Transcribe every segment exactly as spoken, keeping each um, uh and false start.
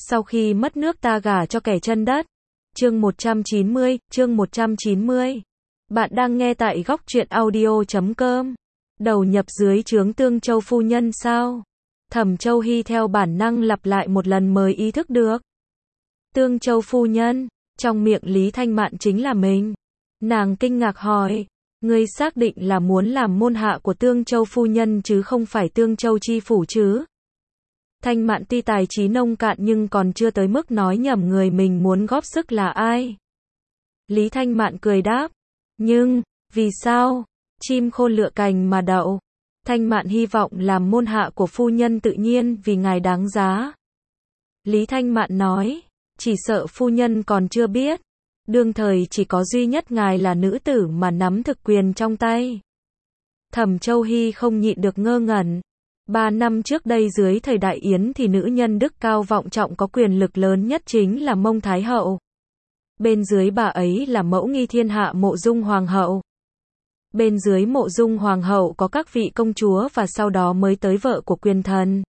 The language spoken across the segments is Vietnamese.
Sau khi mất nước ta gả cho kẻ chân đất. Chương một trăm chín mươi, chương một trăm chín mươi. Bạn đang nghe tại góc truyện audio chấm com. Đầu nhập dưới trướng Tương Châu phu nhân sao? Thẩm Châu Hy theo bản năng lặp lại một lần mới ý thức được. Tương Châu phu nhân, trong miệng Lý Thanh Mạn chính là mình. Nàng kinh ngạc hỏi, ngươi xác định là muốn làm môn hạ của Tương Châu phu nhân chứ không phải Tương Châu chi phủ chứ? Thanh Mạn tuy tài trí nông cạn nhưng còn chưa tới mức nói nhầm người mình muốn góp sức là ai. Lý Thanh Mạn cười đáp, nhưng, vì sao? Chim khôn lựa cành mà đậu. Thanh Mạn hy vọng làm môn hạ của phu nhân tự nhiên vì ngài đáng giá. Lý Thanh Mạn nói, chỉ sợ phu nhân còn chưa biết. Đương thời chỉ có duy nhất ngài là nữ tử mà nắm thực quyền trong tay. Thẩm Châu Hy không nhịn được ngơ ngẩn. Ba năm trước đây dưới thời Đại Yến thì nữ nhân đức cao vọng trọng có quyền lực lớn nhất chính là Mông Thái Hậu. Bên dưới bà ấy là mẫu nghi thiên hạ Mộ Dung Hoàng Hậu. Bên dưới Mộ Dung Hoàng Hậu có các vị công chúa và sau đó mới tới vợ của quyền thần.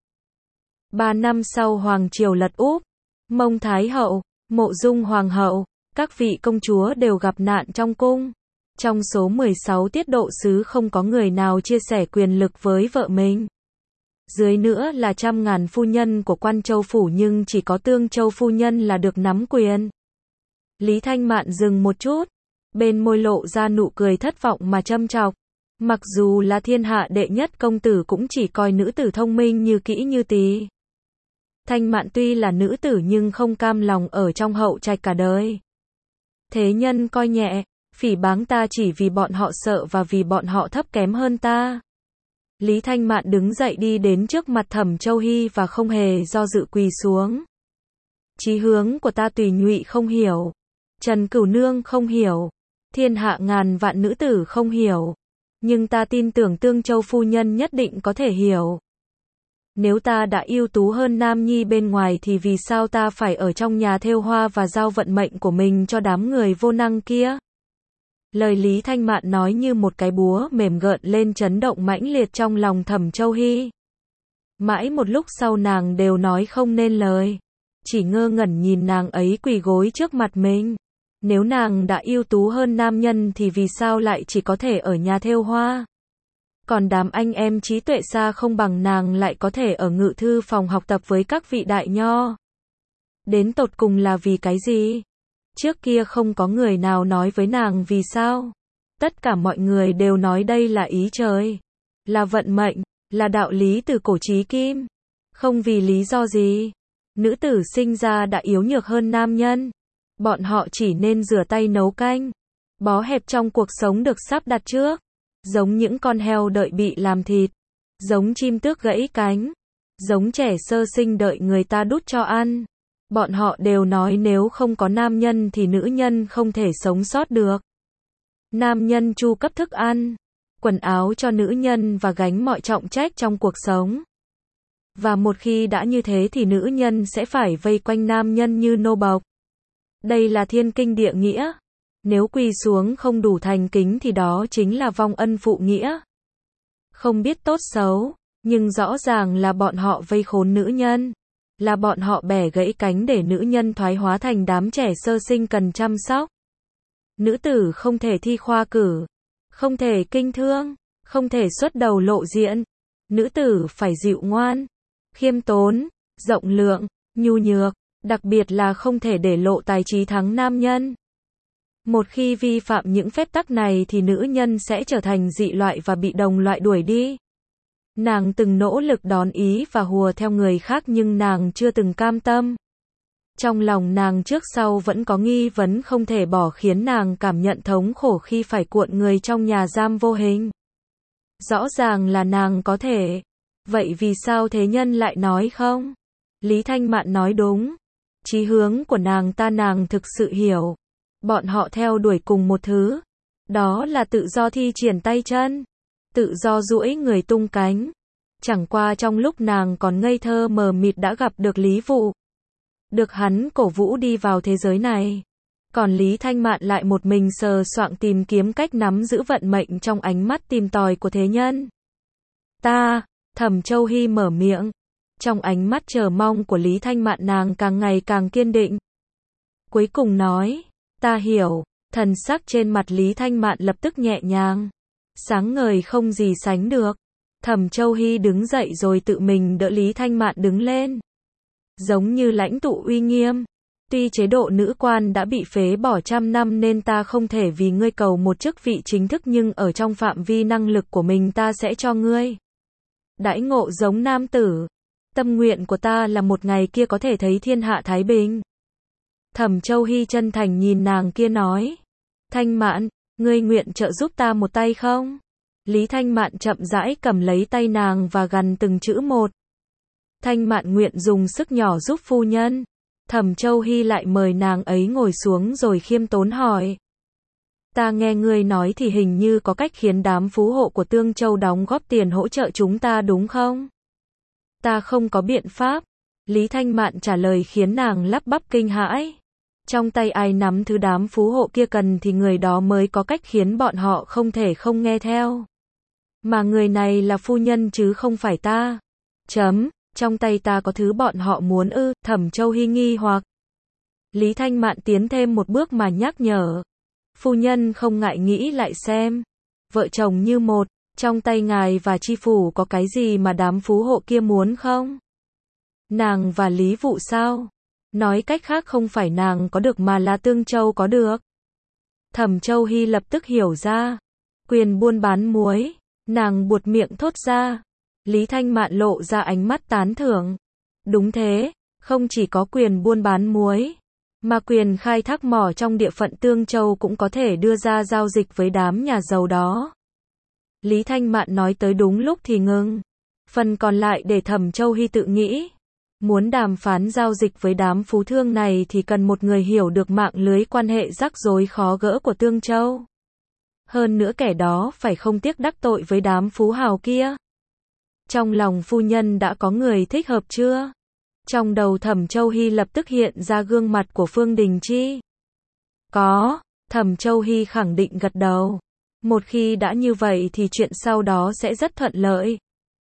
Ba năm sau Hoàng Triều lật úp, Mông Thái Hậu, Mộ Dung Hoàng Hậu, các vị công chúa đều gặp nạn trong cung. Trong số mười sáu tiết độ sứ không có người nào chia sẻ quyền lực với vợ mình. Dưới nữa là trăm ngàn phu nhân của Quan Châu phủ nhưng chỉ có Tương Châu phu nhân là được nắm quyền. Lý Thanh Mạn dừng một chút, bên môi lộ ra nụ cười thất vọng mà châm chọc. Mặc dù là thiên hạ đệ nhất công tử cũng chỉ coi nữ tử thông minh như kỹ như tí. Thanh Mạn tuy là nữ tử nhưng không cam lòng ở trong hậu trạch cả đời. Thế nhân coi nhẹ, phỉ báng ta chỉ vì bọn họ sợ và vì bọn họ thấp kém hơn ta. Lý Thanh Mạn đứng dậy đi đến trước mặt Thẩm Châu Hy và không hề do dự quỳ xuống. Chí hướng của ta Tùy Nhụy không hiểu, Trần Cửu Nương không hiểu, thiên hạ ngàn vạn nữ tử không hiểu, nhưng ta tin tưởng Tương Châu phu nhân nhất định có thể hiểu. Nếu ta đã ưu tú hơn nam nhi bên ngoài thì vì sao ta phải ở trong nhà thêu hoa và giao vận mệnh của mình cho đám người vô năng kia? Lời Lý Thanh Mạn nói như một cái búa mềm gợn lên chấn động mãnh liệt trong lòng Thẩm Châu Hy. Mãi một lúc sau nàng đều nói không nên lời, chỉ ngơ ngẩn nhìn nàng ấy quỳ gối trước mặt mình. Nếu nàng đã ưu tú hơn nam nhân thì vì sao lại chỉ có thể ở nhà thêu hoa? Còn đám anh em trí tuệ xa không bằng nàng lại có thể ở ngự thư phòng học tập với các vị đại nho. Đến tột cùng là vì cái gì? Trước kia không có người nào nói với nàng vì sao. Tất cả mọi người đều nói đây là ý trời, là vận mệnh, là đạo lý từ cổ chí kim. Không vì lý do gì. Nữ tử sinh ra đã yếu nhược hơn nam nhân. Bọn họ chỉ nên rửa tay nấu canh. Bó hẹp trong cuộc sống được sắp đặt trước. Giống những con heo đợi bị làm thịt. Giống chim tước gãy cánh. Giống trẻ sơ sinh đợi người ta đút cho ăn. Bọn họ đều nói nếu không có nam nhân thì nữ nhân không thể sống sót được. Nam nhân chu cấp thức ăn, quần áo cho nữ nhân và gánh mọi trọng trách trong cuộc sống. Và một khi đã như thế thì nữ nhân sẽ phải vây quanh nam nhân như nô bộc. Đây là thiên kinh địa nghĩa. Nếu quỳ xuống không đủ thành kính thì đó chính là vong ân phụ nghĩa. Không biết tốt xấu, nhưng rõ ràng là bọn họ vây khốn nữ nhân. Là bọn họ bẻ gãy cánh để nữ nhân thoái hóa thành đám trẻ sơ sinh cần chăm sóc. Nữ tử không thể thi khoa cử, không thể kinh thương, không thể xuất đầu lộ diện. Nữ tử phải dịu ngoan, khiêm tốn, rộng lượng, nhu nhược, đặc biệt là không thể để lộ tài trí thắng nam nhân. Một khi vi phạm những phép tắc này thì nữ nhân sẽ trở thành dị loại và bị đồng loại đuổi đi. Nàng từng nỗ lực đón ý và hùa theo người khác nhưng nàng chưa từng cam tâm. Trong lòng nàng trước sau vẫn có nghi vấn không thể bỏ khiến nàng cảm nhận thống khổ khi phải cuộn người trong nhà giam vô hình. Rõ ràng là nàng có thể. Vậy vì sao thế nhân lại nói không? Lý Thanh Mạn nói đúng. Chí hướng của nàng ta nàng thực sự hiểu. Bọn họ theo đuổi cùng một thứ. Đó là tự do thi triển tay chân. Tự do duỗi người tung cánh. Chẳng qua trong lúc nàng còn ngây thơ mờ mịt đã gặp được Lý Vụ. Được hắn cổ vũ đi vào thế giới này. Còn Lý Thanh Mạn lại một mình sờ soạng tìm kiếm cách nắm giữ vận mệnh trong ánh mắt tìm tòi của thế nhân. Ta, Thẩm Châu Hy mở miệng. Trong ánh mắt chờ mong của Lý Thanh Mạn nàng càng ngày càng kiên định. Cuối cùng nói, ta hiểu, thần sắc trên mặt Lý Thanh Mạn lập tức nhẹ nhàng, sáng ngời không gì sánh được. Thẩm Châu Hy đứng dậy rồi tự mình đỡ Lý Thanh Mạn đứng lên. Giống như lãnh tụ uy nghiêm. Tuy chế độ nữ quan đã bị phế bỏ trăm năm nên ta không thể vì ngươi cầu một chức vị chính thức, nhưng ở trong phạm vi năng lực của mình ta sẽ cho ngươi đãi ngộ giống nam tử. Tâm nguyện của ta là một ngày kia có thể thấy thiên hạ thái bình. Thẩm Châu Hy chân thành nhìn nàng kia nói. Thanh Mạn, ngươi nguyện trợ giúp ta một tay không? Lý Thanh Mạn chậm rãi cầm lấy tay nàng và gằn từng chữ một. Thanh Mạn nguyện dùng sức nhỏ giúp phu nhân. Thẩm Châu Hy lại mời nàng ấy ngồi xuống rồi khiêm tốn hỏi. Ta nghe ngươi nói thì hình như có cách khiến đám phú hộ của Tương Châu đóng góp tiền hỗ trợ chúng ta đúng không? Ta không có biện pháp. Lý Thanh Mạn trả lời khiến nàng lắp bắp kinh hãi. Trong tay ai nắm thứ đám phú hộ kia cần thì người đó mới có cách khiến bọn họ không thể không nghe theo. Mà người này là phu nhân chứ không phải ta. Chấm, trong tay ta có thứ bọn họ muốn ư? Thẩm Châu Hy nghi hoặc. Lý Thanh Mạn tiến thêm một bước mà nhắc nhở. Phu nhân không ngại nghĩ lại xem. Vợ chồng như một, trong tay ngài và chi phủ có cái gì mà đám phú hộ kia muốn không? Nàng và Lý Vụ sao? Nói cách khác không phải nàng có được mà là Tương Châu có được. Thẩm Châu Hy lập tức hiểu ra. Quyền buôn bán muối. Nàng buột miệng thốt ra. Lý Thanh Mạn lộ ra ánh mắt tán thưởng. Đúng thế, không chỉ có quyền buôn bán muối, mà quyền khai thác mỏ trong địa phận Tương Châu cũng có thể đưa ra giao dịch với đám nhà giàu đó. Lý Thanh Mạn nói tới đúng lúc thì ngừng. Phần còn lại để Thẩm Châu Hy tự nghĩ. Muốn đàm phán giao dịch với đám phú thương này thì cần một người hiểu được mạng lưới quan hệ rắc rối khó gỡ của Tương Châu. Hơn nữa kẻ đó phải không tiếc đắc tội với đám phú hào kia. Trong lòng phu nhân đã có người thích hợp chưa? Trong đầu Thẩm Châu Hy lập tức hiện ra gương mặt của Phương Đình Chi. Có, Thẩm Châu Hy khẳng định gật đầu. Một khi đã như vậy thì chuyện sau đó sẽ rất thuận lợi.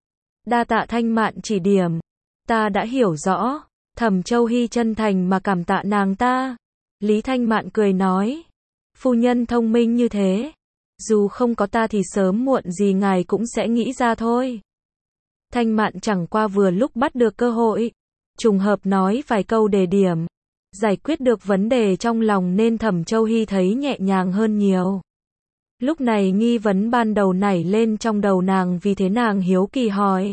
Đa tạ Thanh Mạn chỉ điểm. Ta đã hiểu rõ. Thẩm Châu Hy chân thành mà cảm tạ nàng ta. Lý Thanh Mạn cười nói. Phu nhân thông minh như thế. Dù không có ta thì sớm muộn gì ngài cũng sẽ nghĩ ra thôi. Thanh Mạn chẳng qua vừa lúc bắt được cơ hội. Trùng hợp nói vài câu đề điểm. Giải quyết được vấn đề trong lòng nên Thẩm Châu Hy thấy nhẹ nhàng hơn nhiều. Lúc này nghi vấn ban đầu nảy lên trong đầu nàng, vì thế nàng hiếu kỳ hỏi.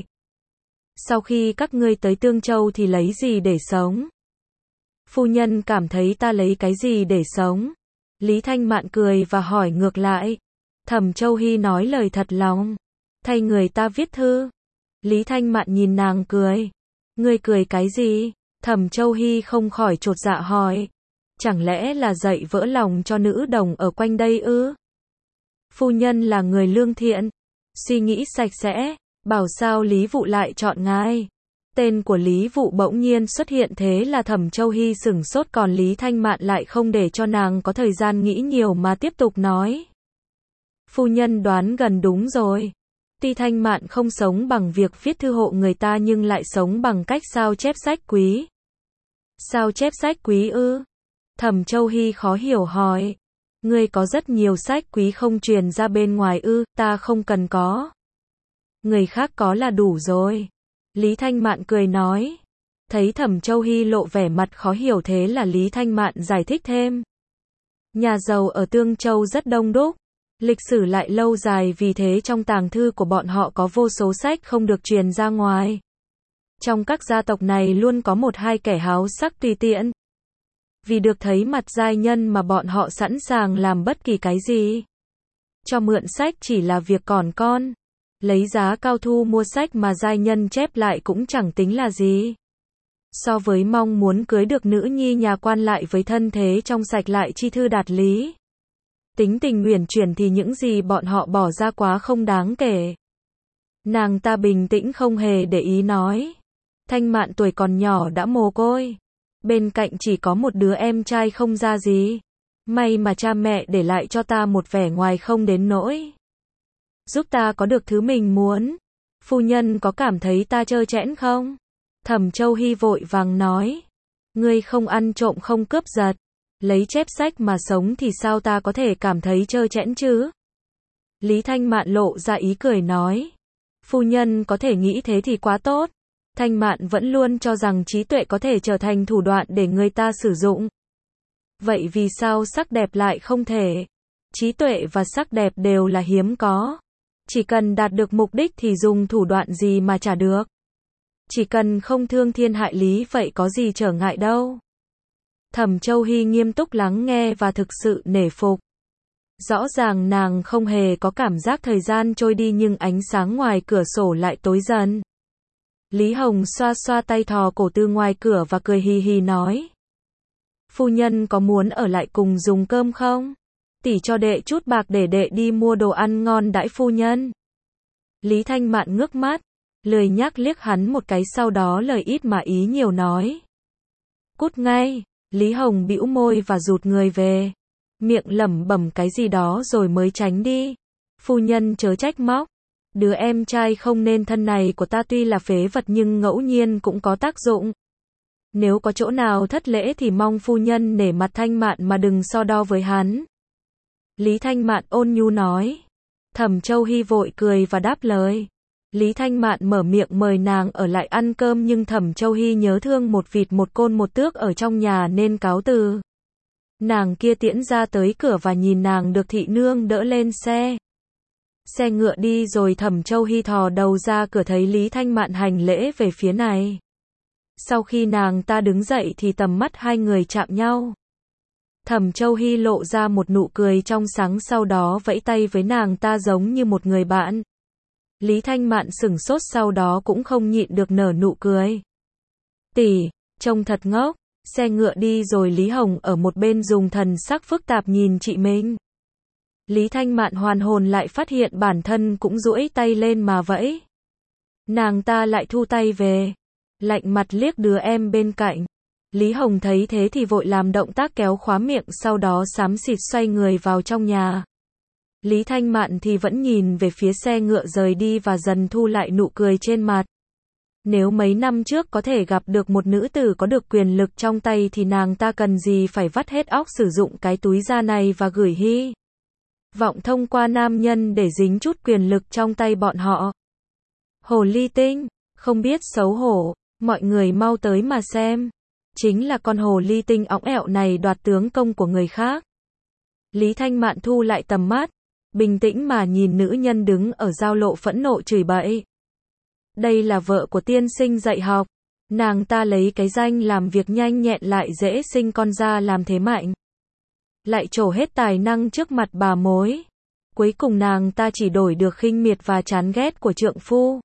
Sau khi các ngươi tới Tương Châu thì lấy gì để sống? Phu nhân cảm thấy ta lấy cái gì để sống? Lý Thanh Mạn cười và hỏi ngược lại. Thẩm Châu Hy nói lời thật lòng. Thay người ta viết thư. Lý Thanh Mạn nhìn nàng cười. Ngươi cười cái gì? Thẩm Châu Hy không khỏi chột dạ hỏi. Chẳng lẽ là dạy vỡ lòng cho nữ đồng ở quanh đây ư? Phu nhân là người lương thiện, suy nghĩ sạch sẽ, bảo sao Lý Vụ lại chọn ngài? Tên của Lý Vụ bỗng nhiên xuất hiện, thế là Thẩm Châu Hy sửng sốt, còn Lý Thanh Mạn lại không để cho nàng có thời gian nghĩ nhiều mà tiếp tục nói. Phu nhân đoán gần đúng rồi. Tuy Thanh Mạn không sống bằng việc viết thư hộ người ta nhưng lại sống bằng cách sao chép sách quý. Sao chép sách quý ư? Thẩm Châu Hy khó hiểu hỏi. Ngươi có rất nhiều sách quý không truyền ra bên ngoài ư? Ta không cần có. Người khác có là đủ rồi. Lý Thanh Mạn cười nói. Thấy Thẩm Châu Hy lộ vẻ mặt khó hiểu, thế là Lý Thanh Mạn giải thích thêm. Nhà giàu ở Tương Châu rất đông đúc. Lịch sử lại lâu dài, vì thế trong tàng thư của bọn họ có vô số sách không được truyền ra ngoài. Trong các gia tộc này luôn có một hai kẻ háo sắc tùy tiện. Vì được thấy mặt giai nhân mà bọn họ sẵn sàng làm bất kỳ cái gì. Cho mượn sách chỉ là việc còn con. Lấy giá cao thu mua sách mà giai nhân chép lại cũng chẳng tính là gì. So với mong muốn cưới được nữ nhi nhà quan lại với thân thế trong sạch lại chi thư đạt lý. Tính tình uyển chuyển thì những gì bọn họ bỏ ra quá không đáng kể. Nàng ta bình tĩnh không hề để ý nói. Thanh Mạn tuổi còn nhỏ đã mồ côi. Bên cạnh chỉ có một đứa em trai không ra gì. May mà cha mẹ để lại cho ta một vẻ ngoài không đến nỗi. Giúp ta có được thứ mình muốn. Phu nhân có cảm thấy ta trơ trẽn không? Thẩm Châu Hy vội vàng nói. Ngươi không ăn trộm không cướp giật. Lấy chép sách mà sống thì sao ta có thể cảm thấy trơ trẽn chứ? Lý Thanh Mạn lộ ra ý cười nói. Phu nhân có thể nghĩ thế thì quá tốt. Thanh Mạn vẫn luôn cho rằng trí tuệ có thể trở thành thủ đoạn để người ta sử dụng. Vậy vì sao sắc đẹp lại không thể? Trí tuệ và sắc đẹp đều là hiếm có. Chỉ cần đạt được mục đích thì dùng thủ đoạn gì mà trả được. Chỉ cần không thương thiên hại lý vậy có gì trở ngại đâu. Thẩm Châu Hy nghiêm túc lắng nghe và thực sự nể phục. Rõ ràng nàng không hề có cảm giác thời gian trôi đi nhưng ánh sáng ngoài cửa sổ lại tối dần. Lý Hồng xoa xoa tay thò cổ từ ngoài cửa và cười hì hì nói. Phu nhân có muốn ở lại cùng dùng cơm không? Tỷ cho đệ chút bạc để đệ đi mua đồ ăn ngon đãi phu nhân. Lý Thanh Mạn ngước mắt, lười nhác liếc hắn một cái sau đó lời ít mà ý nhiều nói. Cút ngay, Lý Hồng bĩu môi và rụt người về. Miệng lẩm bẩm cái gì đó rồi mới tránh đi. Phu nhân chớ trách móc. Đứa em trai không nên thân này của ta tuy là phế vật nhưng ngẫu nhiên cũng có tác dụng. Nếu có chỗ nào thất lễ thì mong phu nhân nể mặt Thanh Mạn mà đừng so đo với hắn. Lý Thanh Mạn ôn nhu nói. Thẩm Châu Hy vội cười và đáp lời. Lý Thanh Mạn mở miệng mời nàng ở lại ăn cơm nhưng Thẩm Châu Hy nhớ thương một vịt một côn một tước ở trong nhà nên cáo từ. Nàng kia tiễn ra tới cửa và nhìn nàng được thị nương đỡ lên xe. Xe ngựa đi rồi Thẩm Châu Hy thò đầu ra cửa thấy Lý Thanh Mạn hành lễ về phía này. Sau khi nàng ta đứng dậy thì tầm mắt hai người chạm nhau. Thẩm Châu Hy lộ ra một nụ cười trong sáng sau đó vẫy tay với nàng ta giống như một người bạn. Lý Thanh Mạn sửng sốt sau đó cũng không nhịn được nở nụ cười. Tỷ, trông thật ngốc. Xe ngựa đi rồi Lý Hồng ở một bên dùng thần sắc phức tạp nhìn chị mình. Lý Thanh Mạn hoàn hồn lại phát hiện bản thân cũng duỗi tay lên mà vẫy. Nàng ta lại thu tay về. Lạnh mặt liếc đứa em bên cạnh. Lý Hồng thấy thế thì vội làm động tác kéo khóa miệng sau đó xám xịt xoay người vào trong nhà. Lý Thanh Mạn thì vẫn nhìn về phía xe ngựa rời đi và dần thu lại nụ cười trên mặt. Nếu mấy năm trước có thể gặp được một nữ tử có được quyền lực trong tay thì nàng ta cần gì phải vắt hết óc sử dụng cái túi da này và gửi hy vọng thông qua nam nhân để dính chút quyền lực trong tay bọn họ. Hồ ly tinh, không biết xấu hổ, mọi người mau tới mà xem. Chính là con hồ ly tinh õng ẹo này đoạt tướng công của người khác. Lý Thanh Mạn thu lại tầm mắt, bình tĩnh mà nhìn nữ nhân đứng ở giao lộ phẫn nộ chửi bậy. Đây là vợ của tiên sinh dạy học. Nàng ta lấy cái danh làm việc nhanh nhẹn lại dễ sinh con ra làm thế mạnh. Lại trổ hết tài năng trước mặt bà mối. Cuối cùng nàng ta chỉ đổi được khinh miệt và chán ghét của trượng phu.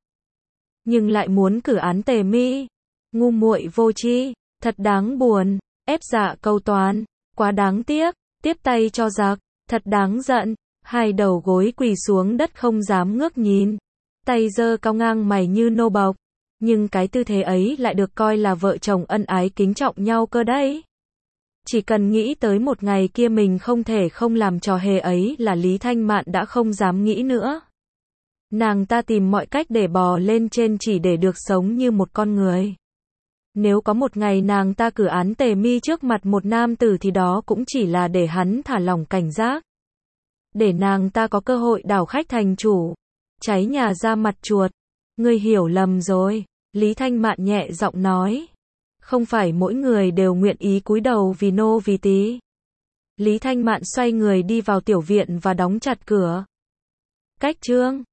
Nhưng lại muốn cử án tề mi. Ngu muội vô tri, thật đáng buồn, ép dạ câu toán, quá đáng tiếc, tiếp tay cho giặc, thật đáng giận. Hai đầu gối quỳ xuống đất không dám ngước nhìn. Tay giơ cao ngang mày như nô bộc. Nhưng cái tư thế ấy lại được coi là vợ chồng ân ái kính trọng nhau cơ đấy. Chỉ cần nghĩ tới một ngày kia mình không thể không làm trò hề ấy là Lý Thanh Mạn đã không dám nghĩ nữa. Nàng ta tìm mọi cách để bò lên trên chỉ để được sống như một con người. Nếu có một ngày nàng ta cử án tề mi trước mặt một nam tử thì đó cũng chỉ là để hắn thả lỏng cảnh giác. Để nàng ta có cơ hội đảo khách thành chủ. Cháy nhà ra mặt chuột. Ngươi hiểu lầm rồi. Lý Thanh Mạn nhẹ giọng nói. Không phải mỗi người đều nguyện ý cúi đầu vì nô vì tí. Lý Thanh Mạn xoay người đi vào tiểu viện và đóng chặt cửa. Cách chương